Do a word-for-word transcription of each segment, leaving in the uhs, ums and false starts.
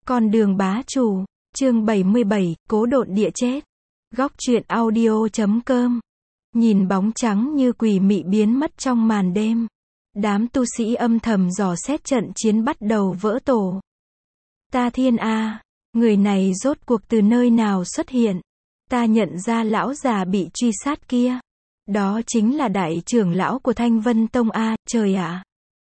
Con đường bá chủ, chương bảy mươi bảy, cố độn địa chết. Góc truyện audio chấm com. Nhìn bóng trắng như quỷ mị biến mất trong màn đêm. Đám tu sĩ âm thầm dò xét trận chiến bắt đầu vỡ tổ. Ta thiên a, người này rốt cuộc từ nơi nào xuất hiện? Ta nhận ra lão già bị truy sát kia. Đó chính là đại trưởng lão của Thanh Vân Tông a, trời ạ.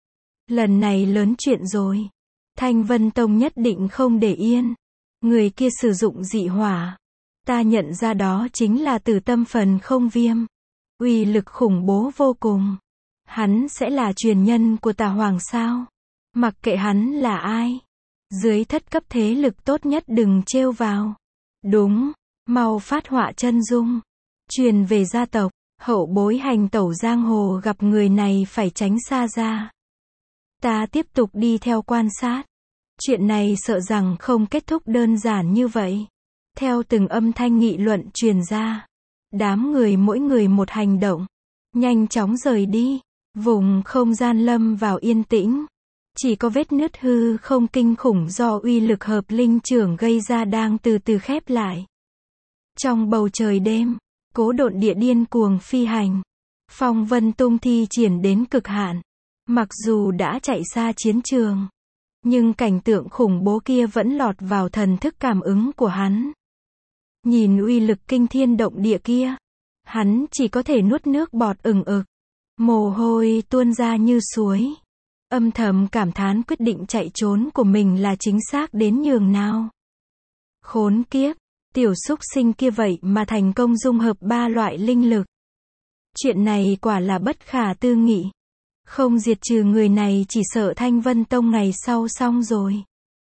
Lần này lớn chuyện rồi. Thanh Vân Tông nhất định không để yên. Người kia sử dụng dị hỏa. Ta nhận ra đó chính là Tử Tâm Phần Không Viêm. Uy lực khủng bố vô cùng. Hắn sẽ là truyền nhân của Tà Hoàng sao? Mặc kệ hắn là ai. Dưới thất cấp thế lực tốt nhất đừng trêu vào. Đúng, mau phát họa chân dung. Truyền về gia tộc, hậu bối hành tẩu giang hồ gặp người này phải tránh xa ra. Ta tiếp tục đi theo quan sát. Chuyện này sợ rằng không kết thúc đơn giản như vậy. Theo từng âm thanh nghị luận truyền ra, đám người mỗi người một hành động, nhanh chóng rời đi. Vùng không gian lâm vào yên tĩnh. Chỉ có vết nứt hư không kinh khủng do uy lực hợp linh trưởng gây ra đang từ từ khép lại. Trong bầu trời đêm, cố độn địa điên cuồng phi hành. Phong vân tung thi triển đến cực hạn. Mặc dù đã chạy xa chiến trường, nhưng cảnh tượng khủng bố kia vẫn lọt vào thần thức cảm ứng của hắn. Nhìn uy lực kinh thiên động địa kia, hắn chỉ có thể nuốt nước bọt ừng ực. Mồ hôi tuôn ra như suối. Âm thầm cảm thán quyết định chạy trốn của mình là chính xác đến nhường nào. Khốn kiếp, tiểu súc sinh kia vậy mà thành công dung hợp ba loại linh lực. Chuyện này quả là bất khả tư nghị. Không diệt trừ người này chỉ sợ Thanh Vân Tông ngày sau xong rồi.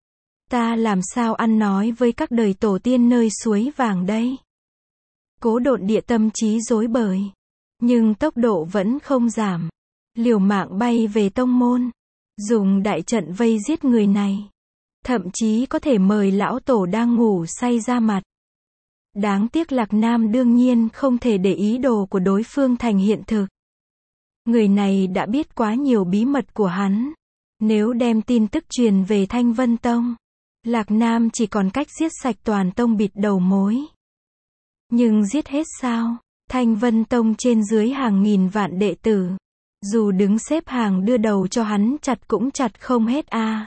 Ta làm sao ăn nói với các đời tổ tiên nơi suối vàng đây? Cố độn địa tâm trí rối bời. Nhưng tốc độ vẫn không giảm. Liều mạng bay về tông môn. Dùng đại trận vây giết người này. Thậm chí có thể mời lão tổ đang ngủ say ra mặt. Đáng tiếc Lạc Nam đương nhiên không thể để ý đồ của đối phương thành hiện thực. Người này đã biết quá nhiều bí mật của hắn. Nếu đem tin tức truyền về Thanh Vân Tông, Lạc Nam chỉ còn cách giết sạch toàn tông bịt đầu mối. Nhưng giết hết sao? Thanh Vân Tông trên dưới hàng nghìn vạn đệ tử. Dù đứng xếp hàng đưa đầu cho hắn chặt cũng chặt không hết a. À.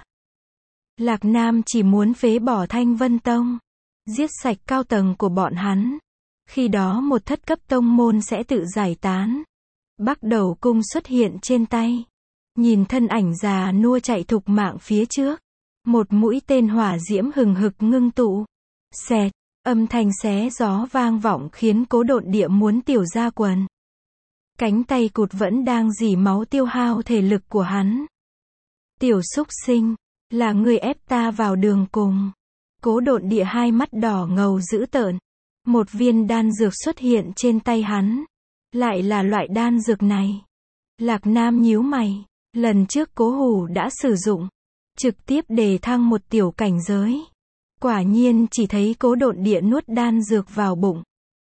Lạc Nam chỉ muốn phế bỏ Thanh Vân Tông. Giết sạch cao tầng của bọn hắn. Khi đó một thất cấp tông môn sẽ tự giải tán. Bắc Đầu Cung xuất hiện trên tay. Nhìn thân ảnh già nua chạy thục mạng phía trước. Một mũi tên hỏa diễm hừng hực ngưng tụ. Xẹt, âm thanh xé gió vang vọng khiến cố độn địa muốn tiểu ra quần. Cánh tay cụt vẫn đang rỉ máu tiêu hao thể lực của hắn. Tiểu súc sinh, là người ép ta vào đường cùng. Cố độn địa hai mắt đỏ ngầu dữ tợn. Một viên đan dược xuất hiện trên tay hắn. Lại là loại đan dược này. Lạc Nam nhíu mày. Lần trước cố hủ đã sử dụng. Trực tiếp đề thăng một tiểu cảnh giới. Quả nhiên chỉ thấy cố độn địa nuốt đan dược vào bụng.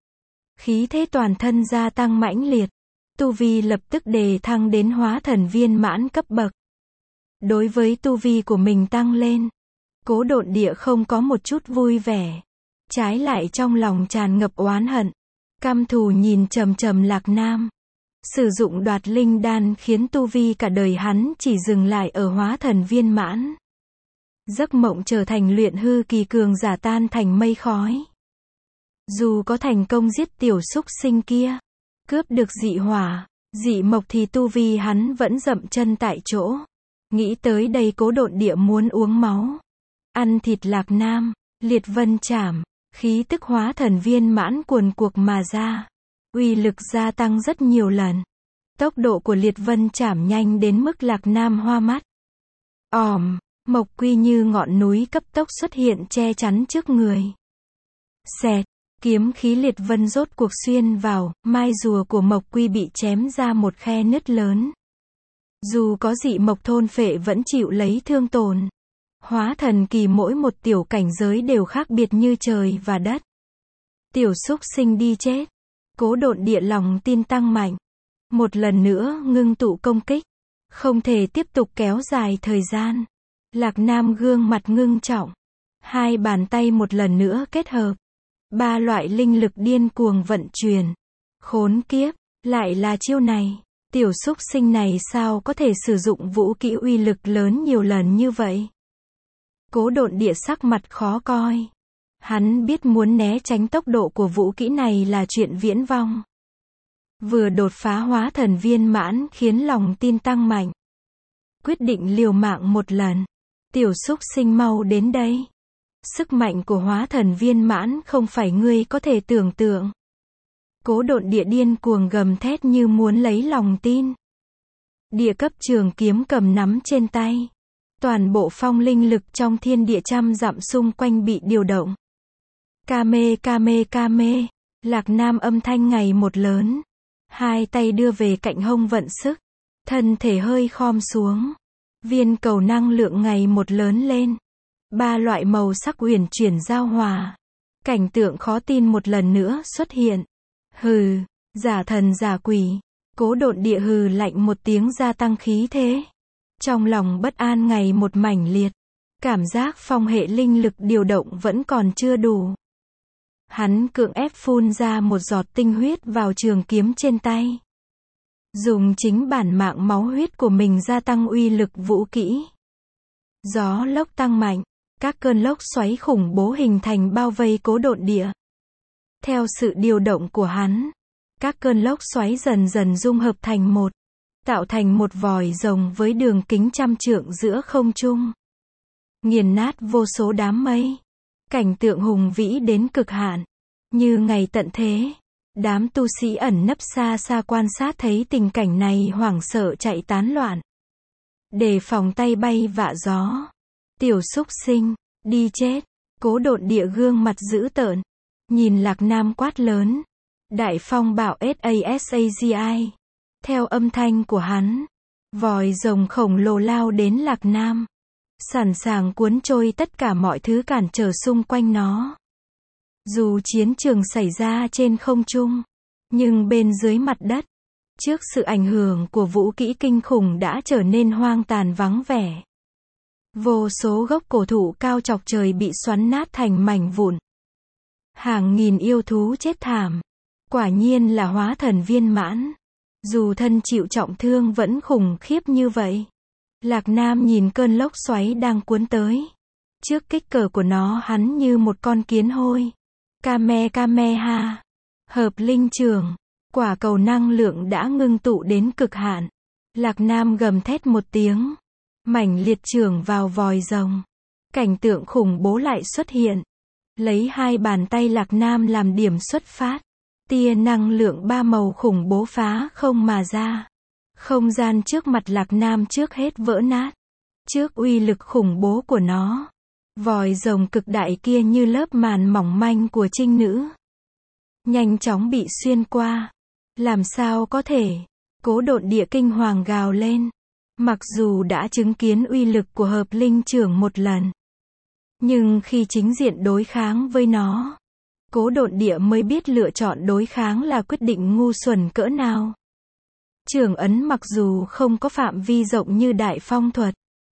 Khí thế toàn thân gia tăng mãnh liệt. Tu vi lập tức đề thăng đến hóa thần viên mãn cấp bậc. Đối với tu vi của mình tăng lên, cố độn địa không có một chút vui vẻ. Trái lại trong lòng tràn ngập oán hận. Căm thù nhìn trầm trầm Lạc Nam. Sử dụng đoạt linh đan khiến tu vi cả đời hắn chỉ dừng lại ở hóa thần viên mãn. Giấc mộng trở thành luyện hư kỳ cường giả tan thành mây khói. Dù có thành công giết tiểu súc sinh kia, cướp được dị hỏa, dị mộc thì tu vi hắn vẫn dậm chân tại chỗ. Nghĩ tới đây cố độn địa muốn uống máu. Ăn thịt Lạc Nam, liệt vân chảm, khí tức hóa thần viên mãn cuồn cuộn mà ra. Uy lực gia tăng rất nhiều lần. Tốc độ của liệt vân chảm nhanh đến mức Lạc Nam hoa mắt. Òm, mộc quy như ngọn núi cấp tốc xuất hiện che chắn trước người. Xẹt, kiếm khí liệt vân rốt cuộc xuyên vào, mai rùa của mộc quy bị chém ra một khe nứt lớn. Dù có dị mộc thôn phệ vẫn chịu lấy thương tổn. Hóa thần kỳ mỗi một tiểu cảnh giới đều khác biệt như trời và đất. Tiểu súc sinh đi chết. Cố độn địa lòng tin tăng mạnh. Một lần nữa ngưng tụ công kích. Không thể tiếp tục kéo dài thời gian. Lạc Nam gương mặt ngưng trọng. Hai bàn tay một lần nữa kết hợp. Ba loại linh lực điên cuồng vận chuyển. Khốn kiếp, lại là chiêu này. Tiểu súc sinh này sao có thể sử dụng vũ kỹ uy lực lớn nhiều lần như vậy? Cố Độn Địa sắc mặt khó coi. Hắn biết muốn né tránh tốc độ của vũ kỹ này là chuyện viễn vông. Vừa đột phá hóa thần viên mãn khiến lòng tin tăng mạnh. Quyết định liều mạng một lần. Tiểu súc sinh mau đến đây. Sức mạnh của hóa thần viên mãn không phải ngươi có thể tưởng tượng. Cố Độn Địa điên cuồng gầm thét như muốn lấy lòng tin. Địa cấp trường kiếm cầm nắm trên tay. Toàn bộ phong linh lực trong thiên địa trăm dặm xung quanh bị điều động. Kame kame kame. Lạc Nam âm thanh ngày một lớn. Hai tay đưa về cạnh hông vận sức. Thân thể hơi khom xuống. Viên cầu năng lượng ngày một lớn lên. Ba loại màu sắc uyển chuyển giao hòa. Cảnh tượng khó tin một lần nữa xuất hiện. Hừ, giả thần giả quỷ. Cố Độn Địa hừ lạnh một tiếng gia tăng khí thế. Trong lòng bất an ngày một mãnh liệt. Cảm giác phong hệ linh lực điều động vẫn còn chưa đủ. Hắn cưỡng ép phun ra một giọt tinh huyết vào trường kiếm trên tay. Dùng chính bản mạng máu huyết của mình gia tăng uy lực vũ kỹ. Gió lốc tăng mạnh. Các cơn lốc xoáy khủng bố hình thành bao vây Cố Độn Địa. Theo sự điều động của hắn, các cơn lốc xoáy dần dần dung hợp thành một, tạo thành một vòi rồng với đường kính trăm trượng giữa không trung. Nghiền nát vô số đám mây. Cảnh tượng hùng vĩ đến cực hạn. Như ngày tận thế. Đám tu sĩ ẩn nấp xa xa quan sát thấy tình cảnh này hoảng sợ chạy tán loạn. Đề phòng tay bay vạ gió. Tiểu súc sinh, đi chết. Cố Độn Địa gương mặt dữ tợn. Nhìn Lạc Nam quát lớn. Đại phong bạo SASAGI. Theo âm thanh của hắn, vòi rồng khổng lồ lao đến Lạc Nam. Sẵn sàng cuốn trôi tất cả mọi thứ cản trở xung quanh nó. Dù chiến trường xảy ra trên không trung, nhưng bên dưới mặt đất, trước sự ảnh hưởng của vũ kỹ kinh khủng đã trở nên hoang tàn vắng vẻ. Vô số gốc cổ thụ cao chọc trời bị xoắn nát thành mảnh vụn. Hàng nghìn yêu thú chết thảm. Quả nhiên là hóa thần viên mãn. Dù thân chịu trọng thương vẫn khủng khiếp như vậy. Lạc Nam nhìn cơn lốc xoáy đang cuốn tới. Trước kích cỡ của nó hắn như một con kiến hôi. Kame kame ha. Hợp linh trường. Quả cầu năng lượng đã ngưng tụ đến cực hạn. Lạc Nam gầm thét một tiếng. Mảnh liệt trưởng vào vòi rồng. Cảnh tượng khủng bố lại xuất hiện. Lấy hai bàn tay Lạc Nam làm điểm xuất phát. Tia năng lượng ba màu khủng bố phá không mà ra. Không gian trước mặt Lạc Nam trước hết vỡ nát. Trước uy lực khủng bố của nó, vòi rồng cực đại kia như lớp màn mỏng manh của trinh nữ. Nhanh chóng bị xuyên qua. Làm sao có thể? Cố Độn Địa kinh hoàng gào lên. Mặc dù đã chứng kiến uy lực của hợp linh trưởng một lần, nhưng khi chính diện đối kháng với nó, Cố Độn Địa mới biết lựa chọn đối kháng là quyết định ngu xuẩn cỡ nào. Trường ấn mặc dù không có phạm vi rộng như đại phong thuật,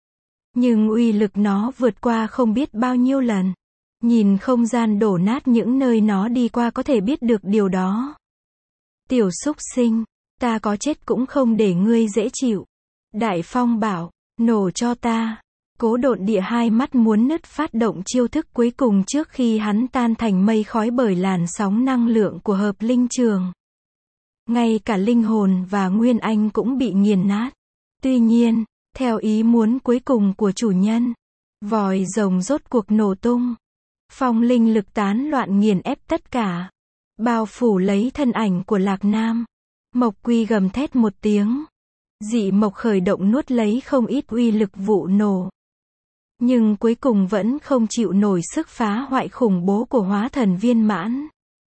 nhưng uy lực nó vượt qua không biết bao nhiêu lần. Nhìn không gian đổ nát những nơi nó đi qua có thể biết được điều đó. Tiểu súc sinh, ta có chết cũng không để ngươi dễ chịu. Đại phong bảo, nổ cho ta. Cố Độn Địa hai mắt muốn nứt phát động chiêu thức cuối cùng trước khi hắn tan thành mây khói bởi làn sóng năng lượng của hợp linh trường. Ngay cả linh hồn và nguyên anh cũng bị nghiền nát. Tuy nhiên, theo ý muốn cuối cùng của chủ nhân, vòi rồng rốt cuộc nổ tung. Phong linh lực tán loạn nghiền ép tất cả, bao phủ lấy thân ảnh của Lạc Nam. Mộc Quy gầm thét một tiếng. Dị mộc khởi động nuốt lấy không ít uy lực vụ nổ. Nhưng cuối cùng vẫn không chịu nổi sức phá hoại khủng bố của hóa thần viên mãn.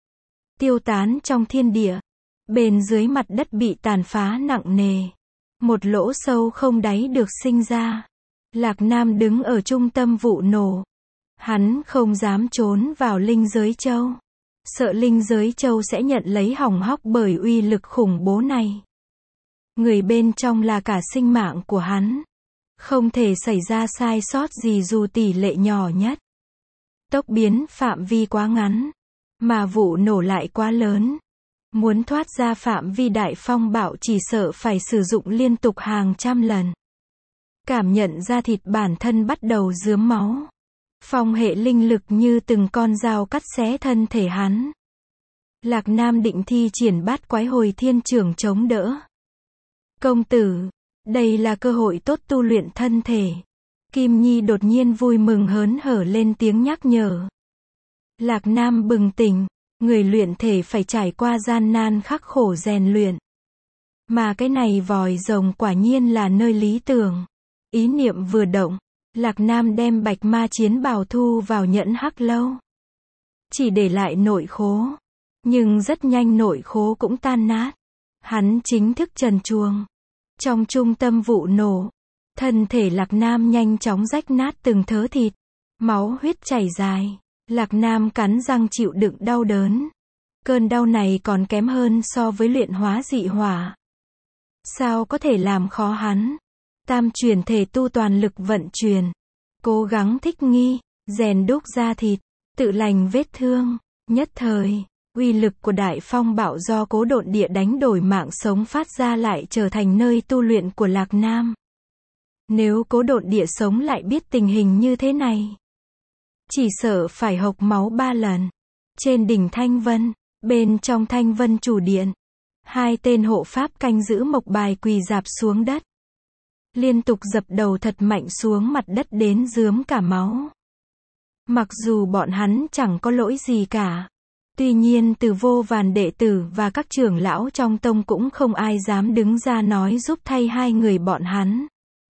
Tiêu tán trong thiên địa. Bên dưới mặt đất bị tàn phá nặng nề. Một lỗ sâu không đáy được sinh ra. Lạc Nam đứng ở trung tâm vụ nổ. Hắn không dám trốn vào linh giới châu. Sợ linh giới châu sẽ nhận lấy hỏng hóc bởi uy lực khủng bố này. Người bên trong là cả sinh mạng của hắn. Không thể xảy ra sai sót gì dù tỷ lệ nhỏ nhất. tốc biến phạm vi quá ngắn, mà vụ nổ lại quá lớn. Muốn thoát ra phạm vi đại phong bạo chỉ sợ phải sử dụng liên tục hàng trăm lần. Cảm nhận ra thịt bản thân bắt đầu rướm máu. Phong hệ linh lực như từng con dao cắt xé thân thể hắn. Lạc Nam định thi triển bát quái hồi thiên trưởng chống đỡ. Công tử, đây là cơ hội tốt tu luyện thân thể. Kim Nhi đột nhiên vui mừng hớn hở lên tiếng nhắc nhở. Lạc Nam bừng tỉnh, người luyện thể phải trải qua gian nan khắc khổ rèn luyện. Mà cái này vòi rồng quả nhiên là nơi lý tưởng. Ý niệm vừa động, Lạc Nam đem bạch ma chiến bào thu vào nhẫn hắc lâu. Chỉ để lại nội khố. Nhưng rất nhanh nội khố cũng tan nát. Hắn chính thức trần truồng. Trong trung tâm vụ nổ, thân thể Lạc Nam nhanh chóng rách nát từng thớ thịt. Máu huyết chảy dài. Lạc Nam cắn răng chịu đựng đau đớn. Cơn đau này còn kém hơn so với luyện hóa dị hỏa. Sao có thể làm khó hắn? Tam chuyển thể tu toàn lực vận chuyển. Cố gắng thích nghi, rèn đúc da thịt, tự lành vết thương. Nhất thời, uy lực của đại phong bạo do cố độn địa đánh đổi mạng sống phát ra lại trở thành nơi tu luyện của Lạc Nam. Nếu cố độn địa sống lại biết tình hình như thế này, chỉ sợ phải hộc máu ba lần. Trên đỉnh Thanh Vân, bên trong Thanh Vân chủ điện, hai tên hộ pháp canh giữ mộc bài quỳ rạp xuống đất. Liên tục dập đầu thật mạnh xuống mặt đất đến rướm cả máu. Mặc dù bọn hắn chẳng có lỗi gì cả. Tuy nhiên từ vô vàn đệ tử và các trưởng lão trong tông cũng không ai dám đứng ra nói giúp thay hai người bọn hắn.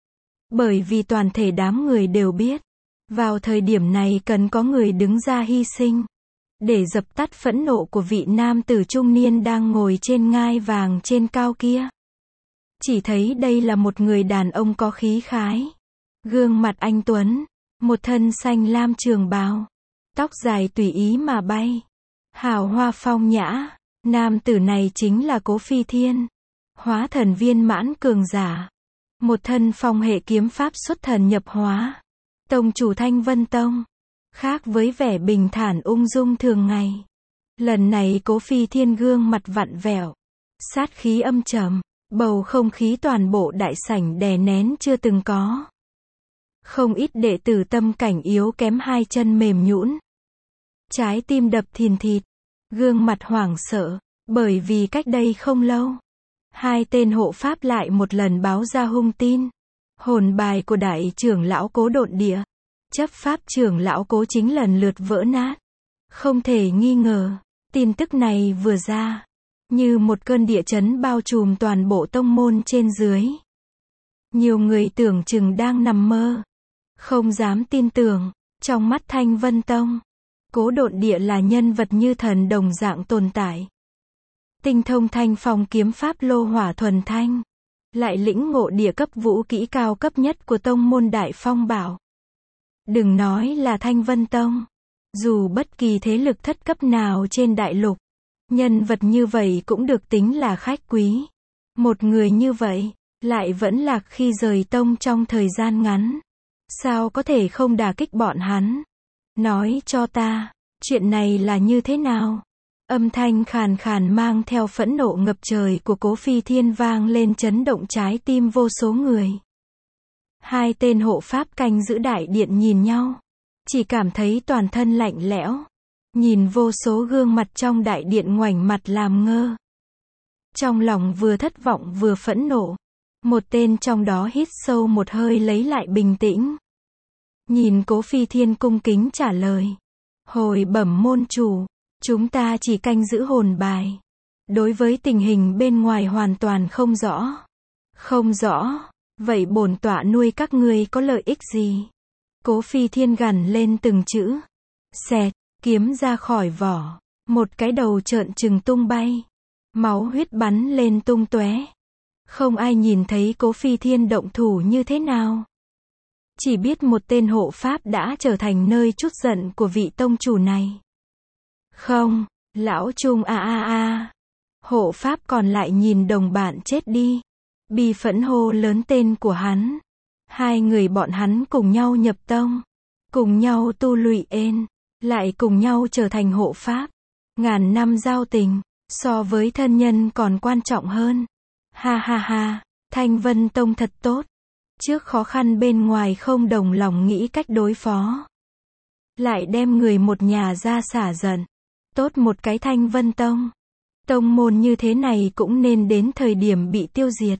Bởi vì toàn thể đám người đều biết, vào thời điểm này cần có người đứng ra hy sinh, để dập tắt phẫn nộ của vị nam tử trung niên đang ngồi trên ngai vàng trên cao kia. Chỉ thấy đây là một người đàn ông có khí khái, gương mặt anh tuấn, một thân xanh lam trường bào, tóc dài tùy ý mà bay, hào hoa phong nhã. Nam tử này chính là Cố Phi Thiên, hóa thần viên mãn cường giả, một thân phong hệ kiếm pháp xuất thần nhập hóa, tông chủ Thanh Vân Tông. Khác với vẻ bình thản ung dung thường ngày, lần này Cố Phi Thiên gương mặt vặn vẹo, sát khí âm trầm, bầu không khí toàn bộ đại sảnh đè nén chưa từng có. Không ít đệ tử tâm cảnh yếu kém hai chân mềm nhũn, trái tim đập thìn thịt, gương mặt hoảng sợ, bởi vì cách đây không lâu, hai tên hộ pháp lại một lần báo ra hung tin. Hồn bài của đại trưởng lão Cố Độn Địa, chấp pháp trưởng lão Cố Chính lần lượt vỡ nát. Không thể nghi ngờ, tin tức này vừa ra, như một cơn địa chấn bao trùm toàn bộ tông môn trên dưới. Nhiều người tưởng chừng đang nằm mơ, không dám tin tưởng. Trong mắt Thanh Vân Tông, Cố Độn Địa là nhân vật như thần đồng dạng tồn tại. Tinh thông thanh phong kiếm pháp lô hỏa thuần thanh, lại lĩnh ngộ địa cấp vũ kỹ cao cấp nhất của tông môn Đại Phong Bảo. Đừng nói là Thanh Vân Tông, dù bất kỳ thế lực thất cấp nào trên đại lục, nhân vật như vậy cũng được tính là khách quý. Một người như vậy, lại vẫn lạc khi rời tông trong thời gian ngắn. Sao có thể không đả kích bọn hắn? Nói cho ta, chuyện này là như thế nào? Âm thanh khàn khàn mang theo phẫn nộ ngập trời của Cố Phi Thiên vang lên chấn động trái tim vô số người. Hai tên hộ pháp canh giữ đại điện nhìn nhau, chỉ cảm thấy toàn thân lạnh lẽo, nhìn vô số gương mặt trong đại điện ngoảnh mặt làm ngơ. Trong lòng vừa thất vọng vừa phẫn nộ, một tên trong đó hít sâu một hơi lấy lại bình tĩnh. Nhìn Cố Phi Thiên cung kính trả lời. Hồi bẩm môn chủ, chúng ta chỉ canh giữ hồn bài. Đối với tình hình bên ngoài hoàn toàn không rõ. Không rõ, vậy bổn tọa nuôi các ngươi có lợi ích gì? Cố Phi Thiên gằn lên từng chữ. Xẹt, kiếm ra khỏi vỏ. Một cái đầu trợn trừng tung bay. Máu huyết bắn lên tung tóe. Không ai nhìn thấy Cố Phi Thiên động thủ như thế nào. Chỉ biết một tên hộ pháp đã trở thành nơi trút giận của vị tông chủ này. Không, lão Trung a a a. Hộ pháp còn lại nhìn đồng bạn chết đi. Bi phẫn hô lớn tên của hắn. Hai người bọn hắn cùng nhau nhập tông, cùng nhau tu luyện, lại cùng nhau trở thành hộ pháp. Ngàn năm giao tình, so với thân nhân còn quan trọng hơn. Ha ha ha, Thanh Vân Tông thật tốt. Trước khó khăn bên ngoài không đồng lòng nghĩ cách đối phó. Lại đem người một nhà ra xả giận. Tốt một cái Thanh Vân Tông. Tông môn như thế này cũng nên đến thời điểm bị tiêu diệt.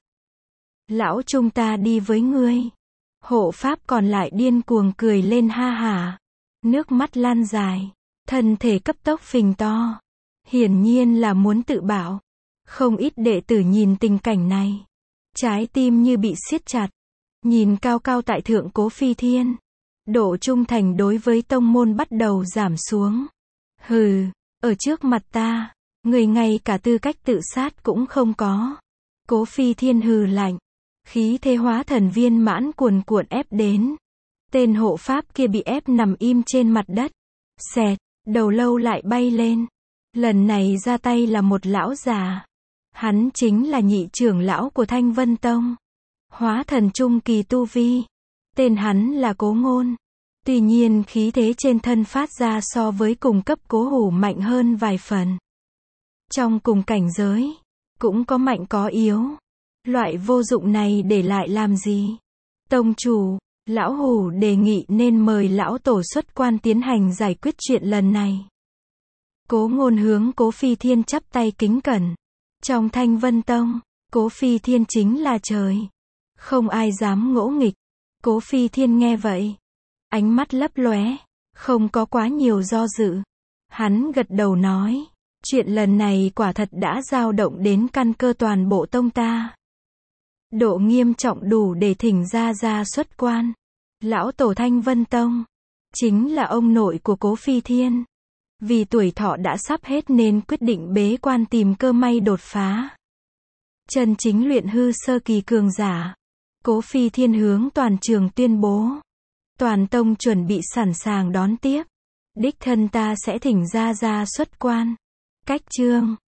Lão chúng ta đi với ngươi. Hộ pháp còn lại điên cuồng cười lên ha hả. Nước mắt lan dài. Thân thể cấp tốc phình to. Hiển nhiên là muốn tự bảo. Không ít đệ tử nhìn tình cảnh này. Trái tim như bị siết chặt. Nhìn cao cao tại thượng Cố Phi Thiên. Độ trung thành đối với tông môn bắt đầu giảm xuống. Hừ, ở trước mặt ta, người ngay cả tư cách tự sát cũng không có. Cố Phi Thiên hừ lạnh. Khí thế hóa thần viên mãn cuồn cuộn ép đến. Tên hộ pháp kia bị ép nằm im trên mặt đất. Xẹt, đầu lâu lại bay lên. Lần này ra tay là một lão già. Hắn chính là nhị trưởng lão của Thanh Vân Tông. Hóa thần trung kỳ tu vi. Tên hắn là Cố Ngôn. Tuy nhiên khí thế trên thân phát ra so với cùng cấp Cố Hủ mạnh hơn vài phần. Trong cùng cảnh giới, cũng có mạnh có yếu. Loại vô dụng này để lại làm gì? Tông chủ, lão Hủ đề nghị nên mời lão tổ xuất quan tiến hành giải quyết chuyện lần này. Cố Ngôn hướng Cố Phi Thiên chắp tay kính cẩn. Trong Thanh Vân Tông, Cố Phi Thiên chính là trời. Không ai dám ngỗ nghịch. Cố Phi Thiên nghe vậy. Ánh mắt lấp lóe. Không có quá nhiều do dự. Hắn gật đầu nói. Chuyện lần này quả thật đã dao động đến căn cơ toàn bộ tông ta. Độ nghiêm trọng đủ để thỉnh ra ra xuất quan. Lão tổ Thanh Vân Tông. Chính là ông nội của Cố Phi Thiên. Vì tuổi thọ đã sắp hết nên quyết định bế quan tìm cơ may đột phá. Chân chính luyện hư sơ kỳ cường giả. Cố Phi Thiên hướng toàn trường tuyên bố. Toàn tông chuẩn bị sẵn sàng đón tiếp. Đích thân ta sẽ thỉnh ra ra xuất quan. Cách chương.